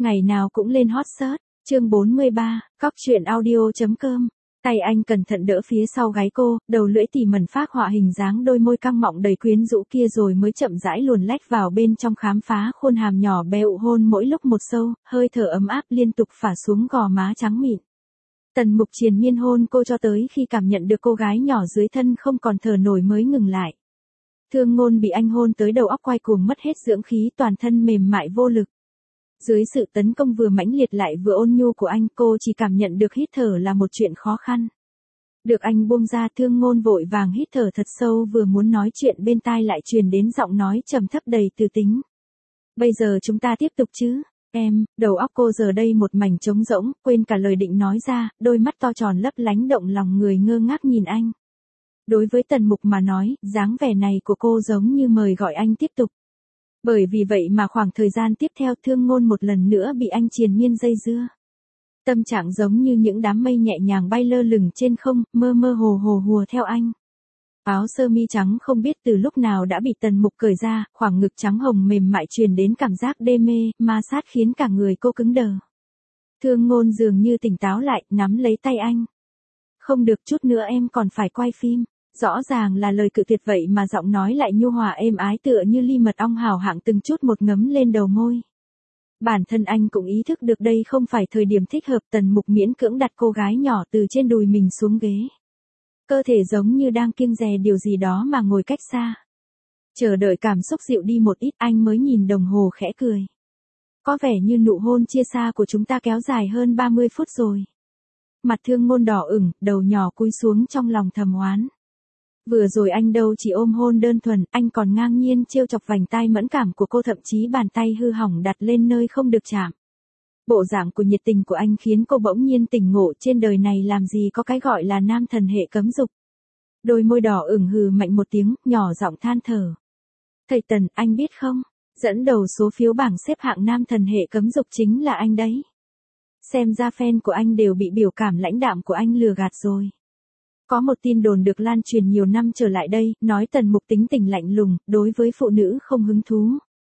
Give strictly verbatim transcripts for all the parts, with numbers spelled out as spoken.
Ngày nào cũng lên hot search. Chương bốn mươi ba, cóc truyện audio.com. Tay anh cẩn thận đỡ phía sau gáy cô, đầu lưỡi tỉ mẩn phác họa hình dáng đôi môi căng mọng đầy quyến rũ kia rồi mới chậm rãi luồn lách vào bên trong khám phá khuôn hàm nhỏ bé ụ hôn mỗi lúc một sâu, hơi thở ấm áp liên tục phả xuống gò má trắng mịn. Tần Mục triền miên hôn cô cho tới khi cảm nhận được cô gái nhỏ dưới thân không còn thở nổi mới ngừng lại. Thương Ngôn bị anh hôn tới đầu óc quay cuồng mất hết dưỡng khí, toàn thân mềm mại vô lực. Dưới sự tấn công vừa mãnh liệt lại vừa ôn nhu của anh, cô chỉ cảm nhận được hít thở là một chuyện khó khăn. Được anh buông ra, Thương Ngôn vội vàng hít thở thật sâu, vừa muốn nói chuyện bên tai lại truyền đến giọng nói trầm thấp đầy từ tính. Bây giờ chúng ta tiếp tục chứ, em. Đầu óc cô giờ đây một mảnh trống rỗng, quên cả lời định nói ra, đôi mắt to tròn lấp lánh động lòng người ngơ ngác nhìn anh. Đối với Tần Mục mà nói, dáng vẻ này của cô giống như mời gọi anh tiếp tục. Bởi vì vậy mà khoảng thời gian tiếp theo Thương Ngôn một lần nữa bị anh triền miên dây dưa. Tâm trạng giống như những đám mây nhẹ nhàng bay lơ lửng trên không, mơ mơ hồ hồ hùa theo anh. Áo sơ mi trắng không biết từ lúc nào đã bị Tần Mục cởi ra, khoảng ngực trắng hồng mềm mại truyền đến cảm giác đê mê, ma sát khiến cả người cô cứng đờ. Thương Ngôn dường như tỉnh táo lại, nắm lấy tay anh. Không được, chút nữa em còn phải quay phim. Rõ ràng là lời cự tuyệt vậy mà giọng nói lại nhu hòa êm ái tựa như ly mật ong hào hạng từng chút một ngấm lên đầu môi. Bản thân anh cũng ý thức được đây không phải thời điểm thích hợp. Tần Mục miễn cưỡng đặt cô gái nhỏ từ trên đùi mình xuống ghế. Cơ thể giống như đang kiêng dè điều gì đó mà ngồi cách xa. Chờ đợi cảm xúc dịu đi một ít, anh mới nhìn đồng hồ khẽ cười. Có vẻ như nụ hôn chia xa của chúng ta kéo dài hơn ba mươi phút rồi. Mặt Thương Ngôn đỏ ửng, đầu nhỏ cúi xuống trong lòng thầm oán. Vừa rồi anh đâu chỉ ôm hôn đơn thuần, anh còn ngang nhiên trêu chọc vành tai mẫn cảm của cô, thậm chí bàn tay hư hỏng đặt lên nơi không được chạm. Bộ dạng của nhiệt tình của anh khiến cô bỗng nhiên tỉnh ngộ, trên đời này làm gì có cái gọi là nam thần hệ cấm dục. Đôi môi đỏ ửng hừ mạnh một tiếng, nhỏ giọng than thở. Thầy Tần, anh biết không, dẫn đầu số phiếu bảng xếp hạng nam thần hệ cấm dục chính là anh đấy. Xem ra fan của anh đều bị biểu cảm lãnh đạm của anh lừa gạt rồi. Có một tin đồn được lan truyền nhiều năm trở lại đây, nói Tần Mục tính tình lạnh lùng, đối với phụ nữ không hứng thú.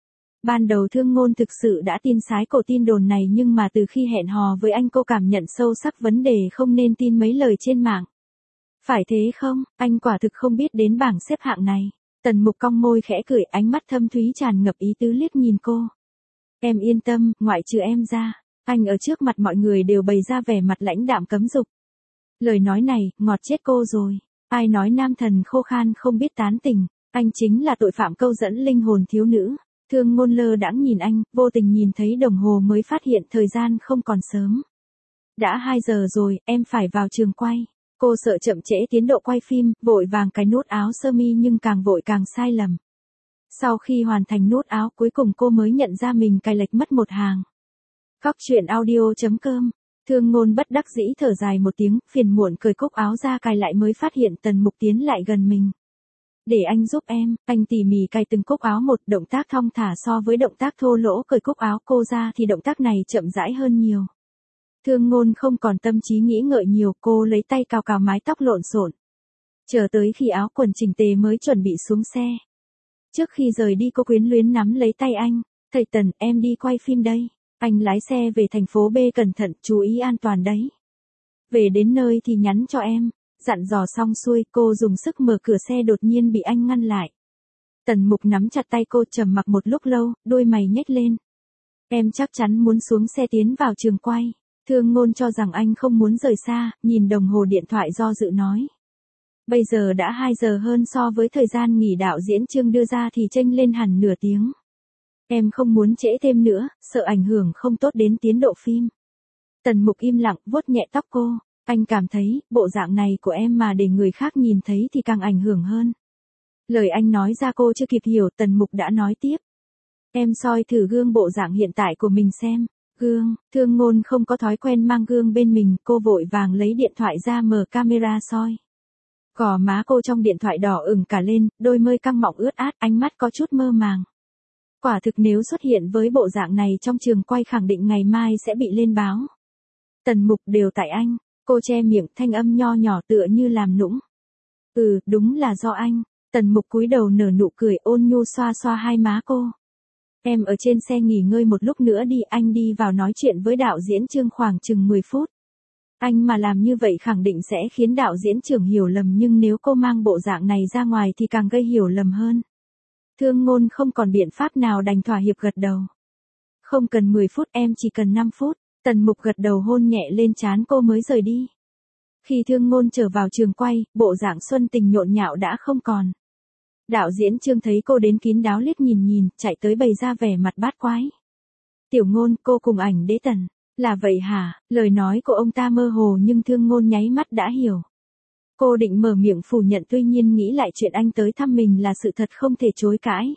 Ban đầu Thương Ngôn thực sự đã tin sái cổ tin đồn này, nhưng mà từ khi hẹn hò với anh cô cảm nhận sâu sắc vấn đề không nên tin mấy lời trên mạng. Phải thế không, anh quả thực không biết đến bảng xếp hạng này. Tần Mục cong môi khẽ cười, ánh mắt thâm thúy tràn ngập ý tứ liếc nhìn cô. Em yên tâm, ngoại trừ em ra, anh ở trước mặt mọi người đều bày ra vẻ mặt lãnh đạm cấm dục. Lời nói này, ngọt chết cô rồi. Ai nói nam thần khô khan không biết tán tình, anh chính là tội phạm câu dẫn linh hồn thiếu nữ. Thương Ngôn lơ đãng nhìn anh, vô tình nhìn thấy đồng hồ mới phát hiện thời gian không còn sớm. Đã hai giờ rồi, em phải vào trường quay. Cô sợ chậm trễ tiến độ quay phim, vội vàng cài nút áo sơ mi nhưng càng vội càng sai lầm. Sau khi hoàn thành nút áo cuối cùng cô mới nhận ra mình cài lệch mất một hàng. Cóc truyện audio.com. Thương Ngôn bất đắc dĩ thở dài một tiếng, phiền muộn cởi cúc áo ra cài lại mới phát hiện Tần Mục tiến lại gần mình. Để anh giúp em, anh tỉ mỉ cài từng cúc áo một, động tác thong thả so với động tác thô lỗ cởi cúc áo cô ra thì động tác này chậm rãi hơn nhiều. Thương Ngôn không còn tâm trí nghĩ ngợi nhiều, cô lấy tay cào cào mái tóc lộn xộn. Chờ tới khi áo quần chỉnh tề mới chuẩn bị xuống xe. Trước khi rời đi cô quyến luyến nắm lấy tay anh, thầy Tần, em đi quay phim đây. Anh lái xe về thành phố B cẩn thận, chú ý an toàn đấy. Về đến nơi thì nhắn cho em. Dặn dò xong xuôi, cô dùng sức mở cửa xe đột nhiên bị anh ngăn lại. Tần Mục nắm chặt tay cô, trầm mặc một lúc lâu, đôi mày nhếch lên. Em chắc chắn muốn xuống xe tiến vào trường quay. Thương Ngôn cho rằng anh không muốn rời xa, nhìn đồng hồ điện thoại do dự nói. Bây giờ đã hai giờ hơn, so với thời gian nghỉ đạo diễn Trương đưa ra thì chênh lên hẳn nửa tiếng. Em không muốn trễ thêm nữa, sợ ảnh hưởng không tốt đến tiến độ phim. Tần Mục im lặng, vuốt nhẹ tóc cô. Anh cảm thấy, bộ dạng này của em mà để người khác nhìn thấy thì càng ảnh hưởng hơn. Lời anh nói ra cô chưa kịp hiểu, Tần Mục đã nói tiếp. Em soi thử gương bộ dạng hiện tại của mình xem. Gương, Thương Ngôn không có thói quen mang gương bên mình, cô vội vàng lấy điện thoại ra mở camera soi. Gò má cô trong điện thoại đỏ ửng cả lên, đôi môi căng mọng ướt át, ánh mắt có chút mơ màng. Quả thực nếu xuất hiện với bộ dạng này trong trường quay khẳng định ngày mai sẽ bị lên báo. Tần Mục, đều tại anh. Cô che miệng, thanh âm nho nhỏ tựa như làm nũng. Ừ, đúng là do anh. Tần Mục cúi đầu nở nụ cười ôn nhu xoa xoa hai má cô. Em ở trên xe nghỉ ngơi một lúc nữa đi, anh đi vào nói chuyện với đạo diễn Trương khoảng chừng mười phút. Anh mà làm như vậy khẳng định sẽ khiến đạo diễn trưởng hiểu lầm, nhưng nếu cô mang bộ dạng này ra ngoài thì càng gây hiểu lầm hơn. Thương Ngôn không còn biện pháp nào đành thỏa hiệp gật đầu. Không cần mười phút, em chỉ cần năm phút. Tần Mục gật đầu hôn nhẹ lên trán cô mới rời đi. Khi Thương Ngôn trở vào trường quay, bộ dạng xuân tình nhộn nhạo đã không còn. Đạo diễn Trương thấy cô đến kín đáo liếc nhìn nhìn, chạy tới bày ra vẻ mặt bát quái. Tiểu Ngôn, cô cùng ảnh đế Tần. Là vậy hả? Lời nói của ông ta mơ hồ nhưng Thương Ngôn nháy mắt đã hiểu. Cô định mở miệng phủ nhận, tuy nhiên nghĩ lại chuyện anh tới thăm mình là sự thật không thể chối cãi.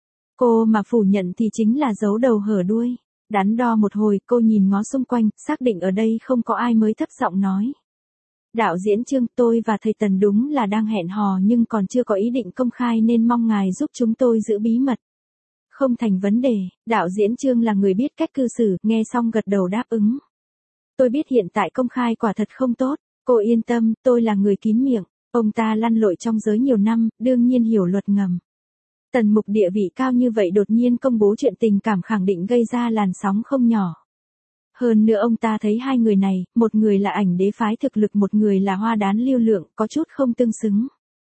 Cô mà phủ nhận thì chính là giấu đầu hở đuôi. Đắn đo một hồi, cô nhìn ngó xung quanh, xác định ở đây không có ai mới thấp giọng nói. Đạo diễn Trương, tôi và thầy Tần đúng là đang hẹn hò nhưng còn chưa có ý định công khai nên mong ngài giúp chúng tôi giữ bí mật. Không thành vấn đề, đạo diễn Trương là người biết cách cư xử, nghe xong gật đầu đáp ứng. Tôi biết hiện tại công khai quả thật không tốt, cô yên tâm, tôi là người kín miệng, ông ta lăn lội trong giới nhiều năm, đương nhiên hiểu luật ngầm. Tần Mục địa vị cao như vậy đột nhiên công bố chuyện tình cảm khẳng định gây ra làn sóng không nhỏ. Hơn nữa ông ta thấy hai người này, một người là ảnh đế phái thực lực, một người là hoa đán lưu lượng, có chút không tương xứng.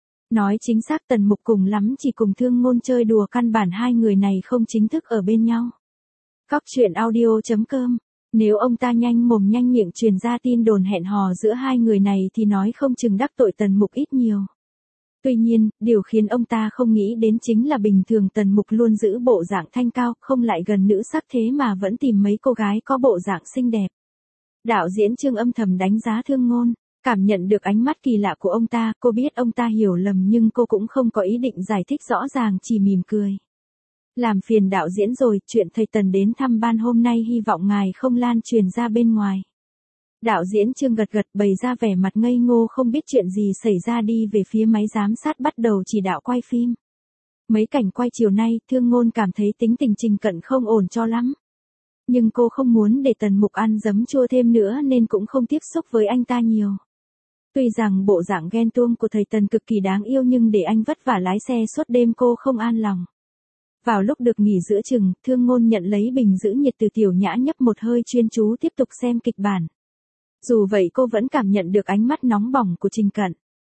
Nói chính xác Tần Mục cùng lắm chỉ cùng Thương Ngôn chơi đùa, căn bản hai người này không chính thức ở bên nhau. Cóc truyện audio chấm com. Nếu ông ta nhanh mồm nhanh miệng truyền ra tin đồn hẹn hò giữa hai người này thì nói không chừng đắc tội Tần Mục ít nhiều. Tuy nhiên, điều khiến ông ta không nghĩ đến chính là bình thường Tần Mục luôn giữ bộ dạng thanh cao, không lại gần nữ sắc thế mà vẫn tìm mấy cô gái có bộ dạng xinh đẹp. Đạo diễn Trương âm thầm đánh giá Thương Ngôn, cảm nhận được ánh mắt kỳ lạ của ông ta, cô biết ông ta hiểu lầm nhưng cô cũng không có ý định giải thích rõ ràng, chỉ mỉm cười. Làm phiền đạo diễn rồi, chuyện thầy Tần đến thăm ban hôm nay hy vọng ngài không lan truyền ra bên ngoài. Đạo diễn Trương gật gật, bày ra vẻ mặt ngây ngô không biết chuyện gì xảy ra, đi về phía máy giám sát bắt đầu chỉ đạo quay phim. Mấy cảnh quay chiều nay, Thương Ngôn cảm thấy tính tình Trình Cận không ổn cho lắm. Nhưng cô không muốn để Tần Mục ăn giấm chua thêm nữa nên cũng không tiếp xúc với anh ta nhiều. Tuy rằng bộ dạng ghen tuông của thầy Tần cực kỳ đáng yêu nhưng để anh vất vả lái xe suốt đêm cô không an lòng. Vào lúc được nghỉ giữa chừng, Thương Ngôn nhận lấy bình giữ nhiệt từ Tiểu Nhã, nhấp một hơi chuyên chú tiếp tục xem kịch bản. Dù vậy cô vẫn cảm nhận được ánh mắt nóng bỏng của Trình Cận.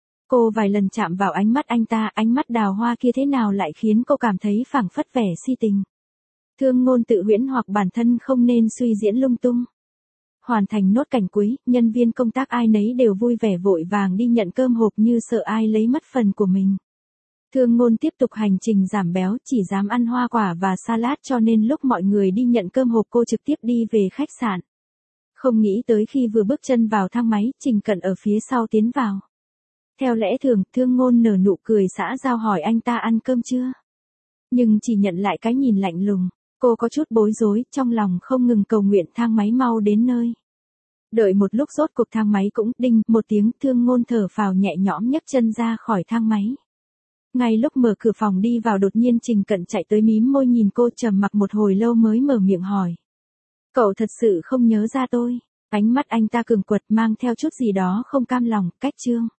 Cô vài lần chạm vào ánh mắt anh ta, ánh mắt đào hoa kia thế nào lại khiến cô cảm thấy phảng phất vẻ si tình. Thương Ngôn tự huyễn hoặc bản thân không nên suy diễn lung tung. Hoàn thành nốt cảnh cuối, nhân viên công tác ai nấy đều vui vẻ vội vàng đi nhận cơm hộp như sợ ai lấy mất phần của mình. Thương Ngôn tiếp tục hành trình giảm béo, chỉ dám ăn hoa quả và salad cho nên lúc mọi người đi nhận cơm hộp cô trực tiếp đi về khách sạn. Không nghĩ tới khi vừa bước chân vào thang máy, Trình Cận ở phía sau tiến vào. Theo lẽ thường, Thương Ngôn nở nụ cười xã giao hỏi anh ta ăn cơm chưa. Nhưng chỉ nhận lại cái nhìn lạnh lùng, cô có chút bối rối, trong lòng không ngừng cầu nguyện thang máy mau đến nơi. Đợi một lúc rốt cuộc thang máy cũng đinh một tiếng, Thương Ngôn thở phào nhẹ nhõm nhấc chân ra khỏi thang máy. Ngay lúc mở cửa phòng đi vào đột nhiên Trình Cận chạy tới mím môi nhìn cô, trầm mặc một hồi lâu mới mở miệng hỏi. Cậu thật sự không nhớ ra tôi? Ánh mắt anh ta cường quật mang theo chút gì đó không cam lòng, cách Trương.